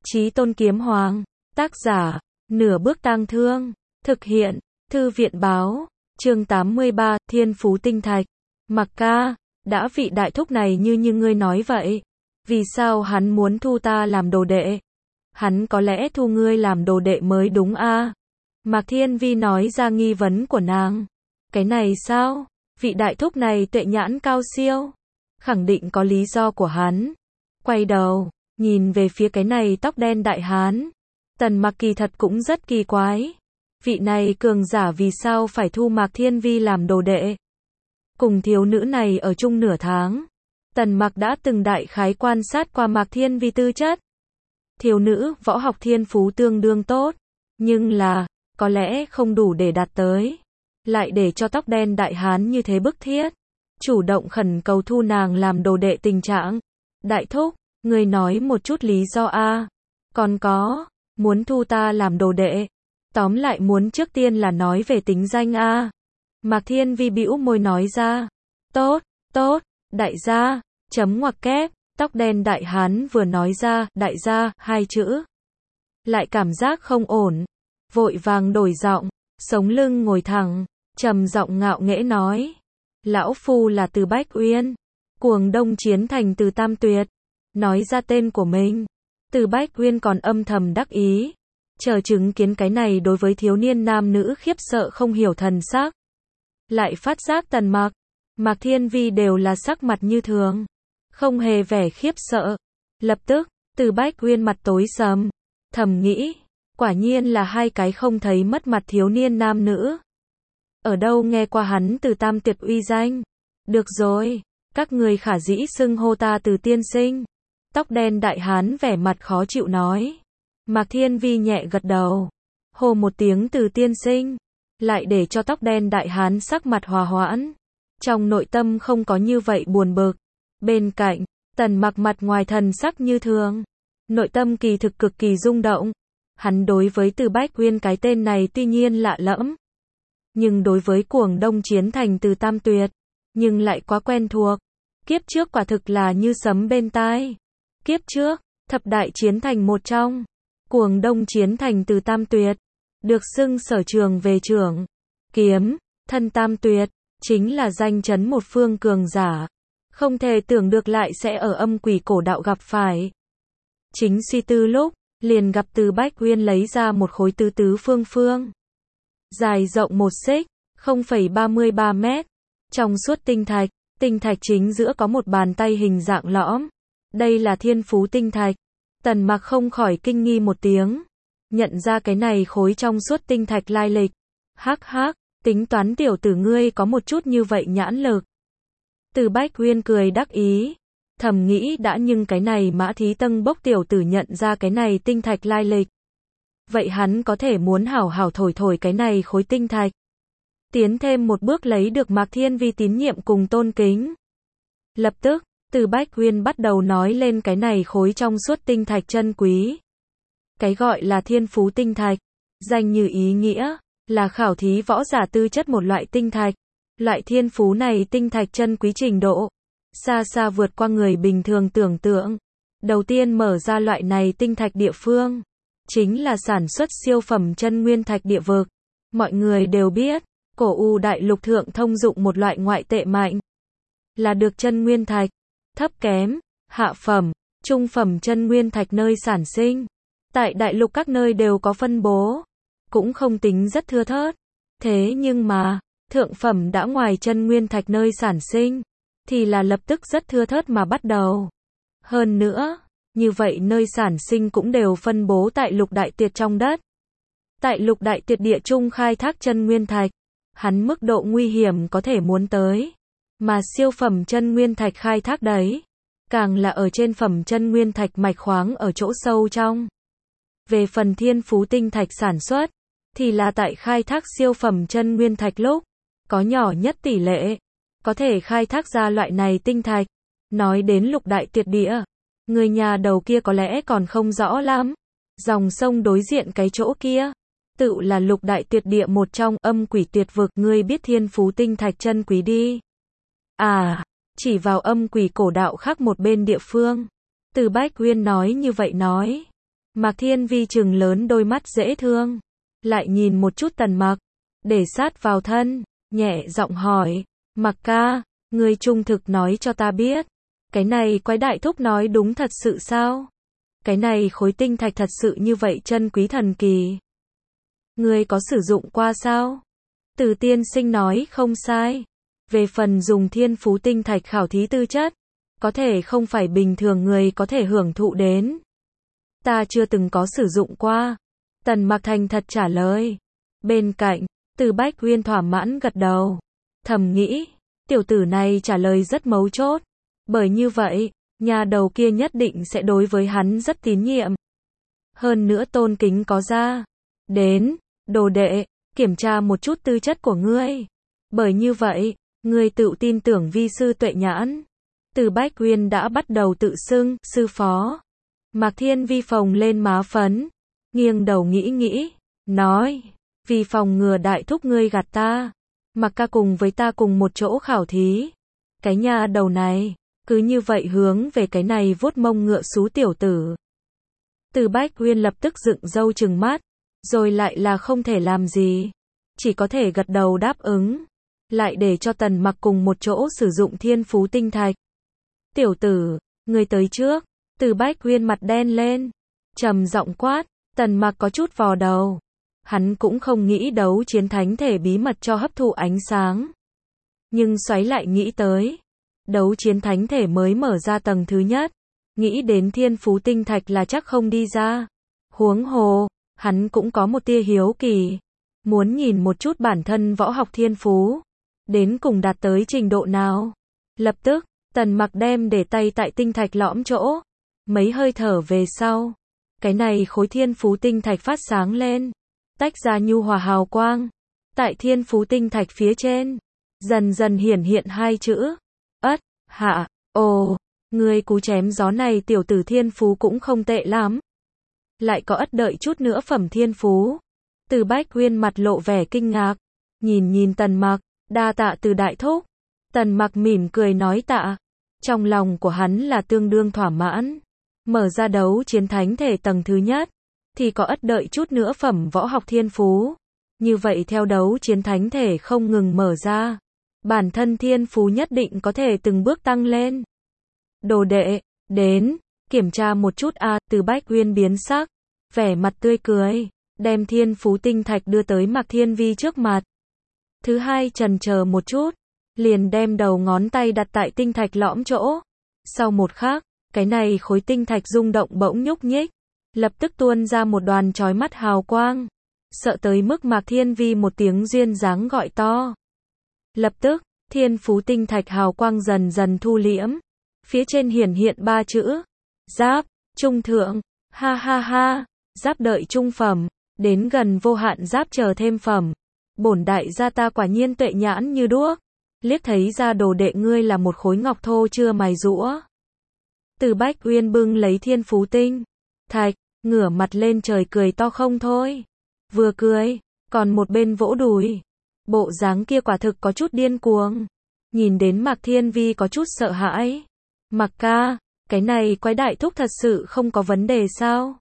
Chí Tôn Kiếm Hoàng, tác giả, Nửa Bước Tang Thương, thực hiện, Thư viện báo, chương 83, Thiên Phú Tinh Thạch. Mặc ca, đã vị đại thúc này như ngươi nói vậy. Vì sao hắn muốn thu ta làm đồ đệ? Hắn có lẽ thu ngươi làm đồ đệ mới đúng a? Mạc Thiên Vi nói ra nghi vấn của nàng. Cái này sao? Vị đại thúc này tuệ nhãn cao siêu. Khẳng định có lý do của hắn. Quay đầu, nhìn về phía cái này tóc đen đại hán. Tần Mặc kỳ thật cũng rất kỳ quái. Vị này cường giả vì sao phải thu Mạc Thiên Vi làm đồ đệ? Cùng thiếu nữ này ở chung nửa tháng. Tần Mặc đã từng đại khái quan sát qua Mạc Thiên Vi tư chất. Thiếu nữ võ học thiên phú tương đương tốt. Nhưng là, có lẽ không đủ để đạt tới. Lại để cho tóc đen đại hán như thế bức thiết. Chủ động khẩn cầu thu nàng làm đồ đệ tình trạng. Đại thúc, người nói một chút lý do a. Còn có, muốn thu ta làm đồ đệ. Tóm lại muốn trước tiên là nói về tính danh a. Mạc Thiên Vi bĩu môi nói ra. Tốt, tốt, đại gia, chấm ngoặc kép, tóc đen đại hán vừa nói ra, đại gia, hai chữ. Lại cảm giác không ổn. Vội vàng đổi giọng, sống lưng ngồi thẳng, trầm giọng ngạo nghễ nói. Lão phu là từ Bách Uyên, Cuồng Đông Chiến Thành từ Tam Tuyệt. Nói ra tên của mình. Từ Bách Uyên còn âm thầm đắc ý. Chờ chứng kiến cái này đối với thiếu niên nam nữ khiếp sợ không hiểu thần sắc. Lại phát giác Tần Mặc, Mạc Thiên Vi đều là sắc mặt như thường. Không hề vẻ khiếp sợ. Lập tức, Từ Bách Uyên mặt tối sầm. Thầm nghĩ, quả nhiên là hai cái không thấy mất mặt thiếu niên nam nữ. Ở đâu nghe qua hắn từ Tam Tuyệt uy danh. Được rồi, các người khả dĩ xưng hô ta từ tiên sinh. Tóc đen đại hán vẻ mặt khó chịu nói. Mạc Thiên Vi nhẹ gật đầu. Hô một tiếng từ tiên sinh. Lại để cho tóc đen đại hán sắc mặt hòa hoãn. Trong nội tâm không có như vậy buồn bực. Bên cạnh, Tần Mặc mặt ngoài thần sắc như thường. Nội tâm kỳ thực cực kỳ rung động. Hắn đối với Từ Bách Uyên cái tên này tuy nhiên lạ lẫm. Nhưng đối với Cuồng Đông Chiến Thành từ Tam Tuyệt, nhưng lại quá quen thuộc. Kiếp trước quả thực là như sấm bên tai. Kiếp trước, thập đại chiến thành một trong. Cuồng Đông Chiến Thành từ Tam Tuyệt. Được xưng sở trường về trưởng. Kiếm, thân Tam Tuyệt. Chính là danh chấn một phương cường giả. Không thể tưởng được lại sẽ ở âm quỷ cổ đạo gặp phải. Chính suy tư lúc, liền gặp Từ Bách Uyên lấy ra một khối tứ tứ phương phương. Dài rộng 1 xích, 0,33 mét. Trong suốt tinh thạch chính giữa có một bàn tay hình dạng lõm. Đây là Thiên Phú Tinh Thạch. Tần Mặc không khỏi kinh nghi một tiếng. Nhận ra cái này khối trong suốt tinh thạch lai lịch. Hắc hắc, tính toán tiểu tử ngươi có một chút như vậy nhãn lực. Từ Bách Uyên cười đắc ý. Thầm nghĩ đã nhưng cái này Mã Thí Tân bốc tiểu tử nhận ra cái này tinh thạch lai lịch. Vậy hắn có thể muốn hảo hảo thổi cái này khối tinh thạch. Tiến thêm một bước lấy được Mạc Thiên Vi tín nhiệm cùng tôn kính. Lập tức, Từ Bách Uyên bắt đầu nói lên cái này khối trong suốt tinh thạch chân quý. Cái gọi là Thiên Phú Tinh Thạch, danh như ý nghĩa, là khảo thí võ giả tư chất một loại tinh thạch. Loại thiên phú này tinh thạch chân quý trình độ, xa xa vượt qua người bình thường tưởng tượng. Đầu tiên mở ra loại này tinh thạch địa phương, chính là sản xuất siêu phẩm chân nguyên thạch địa vực. Mọi người đều biết, cổ U đại lục thượng thông dụng một loại ngoại tệ mạnh, là được chân nguyên thạch, thấp kém, hạ phẩm, trung phẩm chân nguyên thạch nơi sản sinh. Tại đại lục các nơi đều có phân bố, cũng không tính rất thưa thớt. Thế nhưng mà, thượng phẩm đã ngoài chân nguyên thạch nơi sản sinh, thì là lập tức rất thưa thớt mà bắt đầu. Hơn nữa, như vậy nơi sản sinh cũng đều phân bố tại lục đại tuyệt trong đất. Tại lục đại tuyệt địa trung khai thác chân nguyên thạch, hắn mức độ nguy hiểm có thể muốn tới. Mà siêu phẩm chân nguyên thạch khai thác đấy, càng là ở trên phẩm chân nguyên thạch mạch khoáng ở chỗ sâu trong. Về phần Thiên Phú Tinh Thạch sản xuất, thì là tại khai thác siêu phẩm chân nguyên thạch lúc, có nhỏ nhất tỷ lệ, có thể khai thác ra loại này tinh thạch. Nói đến lục đại tuyệt địa, người nhà đầu kia có lẽ còn không rõ lắm. Dòng sông đối diện cái chỗ kia, tự là lục đại tuyệt địa một trong âm quỷ tuyệt vực. Ngươi biết Thiên Phú Tinh Thạch chân quý đi. À, chỉ vào âm quỷ cổ đạo khác một bên địa phương. Từ Bách Uyên nói như vậy nói. Mạc Thiên Vi trừng lớn đôi mắt dễ thương, lại nhìn một chút Tần Mặc, để sát vào thân, nhẹ giọng hỏi, Mặc ca, ngươi trung thực nói cho ta biết, cái này quái đại thúc nói đúng thật sự sao? Cái này khối tinh thạch thật sự như vậy chân quý thần kỳ. Ngươi có sử dụng qua sao? Từ tiên sinh nói không sai. Về phần dùng thiên phú tinh thạch khảo thí tư chất, có thể không phải bình thường người có thể hưởng thụ đến. Ta chưa từng có sử dụng qua. Tần Mặc thành thật trả lời. Bên cạnh, Từ Bách Uyên thỏa mãn gật đầu. Thầm nghĩ, tiểu tử này trả lời rất mấu chốt. Bởi như vậy, nhà đầu kia nhất định sẽ đối với hắn rất tín nhiệm. Hơn nữa tôn kính có ra. Đến, đồ đệ, kiểm tra một chút tư chất của ngươi. Bởi như vậy, ngươi tự tin tưởng vi sư tuệ nhãn. Từ Bách Uyên đã bắt đầu tự xưng, sư phó. Mạc Thiên Vi phồng lên má phấn, nghiêng đầu nghĩ, nói, vì phòng ngừa đại thúc ngươi gạt ta, Mạc ca cùng với ta cùng một chỗ khảo thí. Cái nhà đầu này, cứ như vậy hướng về cái này vuốt mông ngựa xú tiểu tử. Từ Bách Uyên lập tức dựng râu trừng mắt, rồi lại là không thể làm gì, chỉ có thể gật đầu đáp ứng, lại để cho Tần Mặc cùng một chỗ sử dụng thiên phú tinh thạch. Tiểu tử, ngươi tới trước. Từ Bách Uyên mặt đen lên, trầm giọng quát. Tần Mặc có chút vò đầu, hắn cũng không nghĩ đấu chiến thánh thể bí mật cho hấp thụ ánh sáng, nhưng xoáy lại nghĩ tới, đấu chiến thánh thể mới mở ra tầng thứ nhất, nghĩ đến thiên phú tinh thạch là chắc không đi ra. Huống hồ, hắn cũng có một tia hiếu kỳ, muốn nhìn một chút bản thân võ học thiên phú đến cùng đạt tới trình độ nào. Lập tức, Tần Mặc đem để tay tại tinh thạch lõm chỗ. Mấy hơi thở về sau, cái này khối thiên phú tinh thạch phát sáng lên, tách ra nhu hòa hào quang. Tại thiên phú tinh thạch phía trên, dần dần hiển hiện hai chữ, ất, hạ, ồ, ngươi cú chém gió này tiểu tử thiên phú cũng không tệ lắm. Lại có ất đợi chút nữa phẩm thiên phú. Từ Bách Uyên mặt lộ vẻ kinh ngạc, nhìn Tần Mặc, đa tạ Từ đại thúc. Tần Mặc mỉm cười nói tạ. Trong lòng của hắn là tương đương thỏa mãn. Mở ra đấu chiến thánh thể tầng thứ nhất, thì có ất đợi chút nữa phẩm võ học thiên phú. Như vậy theo đấu chiến thánh thể không ngừng mở ra, bản thân thiên phú nhất định có thể từng bước tăng lên. Đồ đệ, đến, kiểm tra một chút a. Từ Bách Uyên biến sắc, vẻ mặt tươi cười, đem thiên phú tinh thạch đưa tới Mạc Thiên Vi trước mặt. Thứ hai chần chờ một chút, liền đem đầu ngón tay đặt tại tinh thạch lõm chỗ. Sau một khắc, cái này khối tinh thạch rung động bỗng nhúc nhích, lập tức tuôn ra một đoàn chói mắt hào quang, sợ tới mức Mạc Thiên Vi một tiếng duyên dáng gọi to. Lập tức, thiên phú tinh thạch hào quang dần dần thu liễm, phía trên hiển hiện ba chữ, giáp, trung thượng, ha ha ha, giáp đợi trung phẩm, đến gần vô hạn giáp chờ thêm phẩm. Bổn đại gia ta quả nhiên tuệ nhãn như đuốc, liếc thấy ra đồ đệ ngươi là một khối ngọc thô chưa mài rũa. Từ Bách Uyên bưng lấy thiên phú tinh thạch, ngửa mặt lên trời cười to không thôi. Vừa cười, còn một bên vỗ đùi. Bộ dáng kia quả thực có chút điên cuồng. Nhìn đến Mạc Thiên Vi có chút sợ hãi. Mạc ca, cái này quái đại thúc thật sự không có vấn đề sao?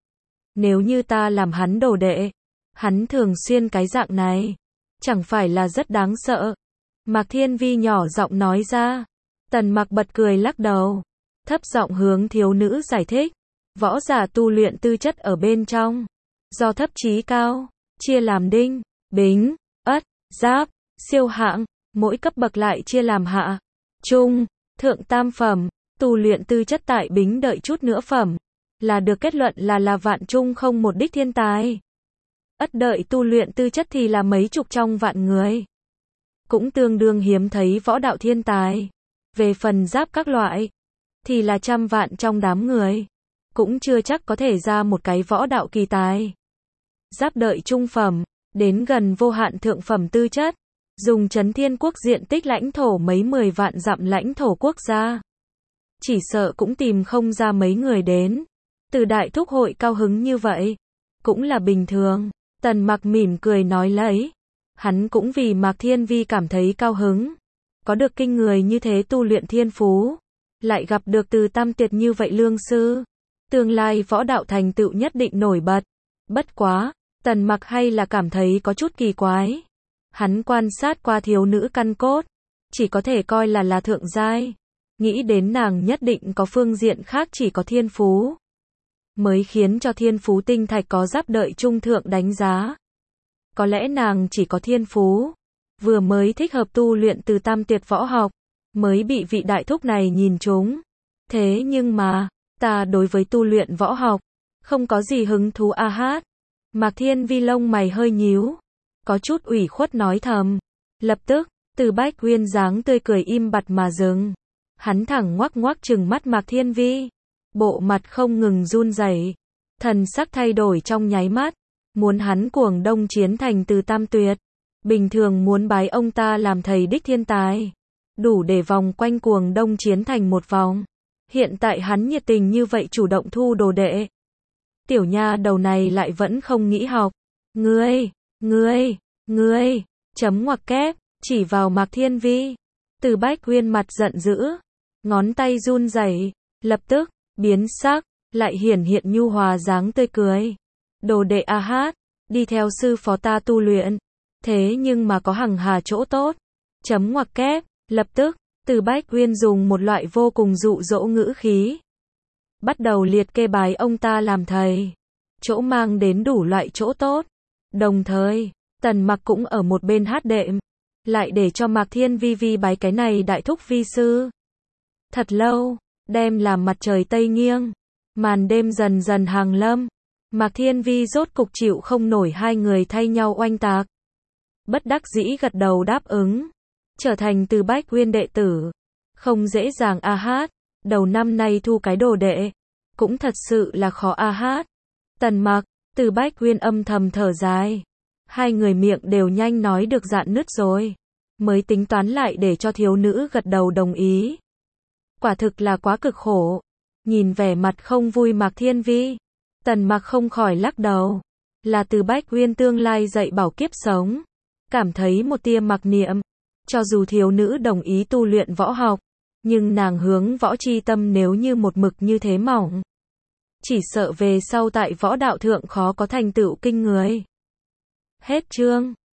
Nếu như ta làm hắn đồ đệ, hắn thường xuyên cái dạng này, chẳng phải là rất đáng sợ. Mạc Thiên Vi nhỏ giọng nói ra. Tần Mặc bật cười lắc đầu, thấp giọng hướng thiếu nữ giải thích. Võ giả tu luyện tư chất ở bên trong, do thấp chí cao, chia làm đinh, bính, ất, giáp, siêu hạng, mỗi cấp bậc lại chia làm hạ, trung, thượng tam phẩm. Tu luyện tư chất tại bính đợi chút nữa phẩm, là được kết luận là vạn trung không một đích thiên tài. Ất đợi tu luyện tư chất thì là mấy chục trong vạn người, cũng tương đương hiếm thấy võ đạo thiên tài. Về phần giáp các loại, thì là trăm vạn trong đám người, cũng chưa chắc có thể ra một cái võ đạo kỳ tài. Giáp đợi trung phẩm, đến gần vô hạn thượng phẩm tư chất, dùng Chấn Thiên Quốc diện tích lãnh thổ mấy 10 vạn dặm lãnh thổ quốc gia, chỉ sợ cũng tìm không ra mấy người đến. Từ đại thúc hội cao hứng như vậy, cũng là bình thường. Tần Mặc mỉm cười nói lấy, hắn cũng vì Mạc Thiên Vi cảm thấy cao hứng. Có được kinh người như thế tu luyện thiên phú, lại gặp được Từ Tam Tuyệt như vậy lương sư, tương lai võ đạo thành tựu nhất định nổi bật. Bất quá, Tần Mặc hay là cảm thấy có chút kỳ quái. Hắn quan sát qua thiếu nữ căn cốt, chỉ có thể coi là thượng giai. Nghĩ đến nàng nhất định có phương diện khác chỉ có thiên phú, mới khiến cho thiên phú tinh thạch có giáp đợi trung thượng đánh giá. Có lẽ nàng chỉ có thiên phú, vừa mới thích hợp tu luyện từ tam tuyệt võ học, mới bị vị đại thúc này nhìn trúng. Thế nhưng mà, ta đối với tu luyện võ học, không có gì hứng thú a hát. Mạc Thiên Vi lông mày hơi nhíu, có chút ủy khuất nói thầm. Lập tức, Từ Bách Uyên dáng tươi cười im bặt mà dừng. Hắn thẳng ngoắc ngoắc trừng mắt Mạc Thiên Vi, bộ mặt không ngừng run rẩy, thần sắc thay đổi trong nháy mắt, muốn hắn cuồng đông chiến thành từ tam tuyệt, bình thường muốn bái ông ta làm thầy đích thiên tài, đủ để vòng quanh cuồng đông chiến thành một vòng. Hiện tại hắn nhiệt tình như vậy chủ động thu đồ đệ. Tiểu nha đầu này lại vẫn không nghĩ học. Ngươi, chấm ngoặc kép, chỉ vào Mạc Thiên Vi. Từ Bách Uyên mặt giận dữ, ngón tay run rẩy, lập tức biến sắc, lại hiển hiện nhu hòa dáng tươi cười. Đồ đệ a hát, đi theo sư phó ta tu luyện, thế nhưng mà có hằng hà chỗ tốt. Chấm ngoặc kép, lập tức, Từ Bách Uyên dùng một loại vô cùng dụ dỗ ngữ khí, bắt đầu liệt kê bái ông ta làm thầy, chỗ mang đến đủ loại chỗ tốt. Đồng thời, Tần Mặc cũng ở một bên hát đệm, lại để cho Mạc Thiên Vi bái cái này đại thúc vi sư. Thật lâu, đêm làm mặt trời tây nghiêng, màn đêm dần dần hàng lâm, Mạc Thiên Vi rốt cục chịu không nổi hai người thay nhau oanh tạc. Bất đắc dĩ gật đầu đáp ứng, trở thành Từ Bách Uyên đệ tử. Không dễ dàng a hát, đầu năm nay thu cái đồ đệ, cũng thật sự là khó a hát. Tần Mặc, Từ Bách Uyên âm thầm thở dài. Hai người miệng đều nhanh nói được dạn nứt rồi, mới tính toán lại để cho thiếu nữ gật đầu đồng ý. Quả thực là quá cực khổ. Nhìn vẻ mặt không vui Mạc Thiên Vi, Tần Mặc không khỏi lắc đầu. Là Từ Bách Uyên tương lai dạy bảo kiếp sống, cảm thấy một tia mặc niệm. Cho dù thiếu nữ đồng ý tu luyện võ học, nhưng nàng hướng võ chi tâm nếu như một mực như thế mỏng, chỉ sợ về sau tại võ đạo thượng khó có thành tựu kinh người. Hết chương.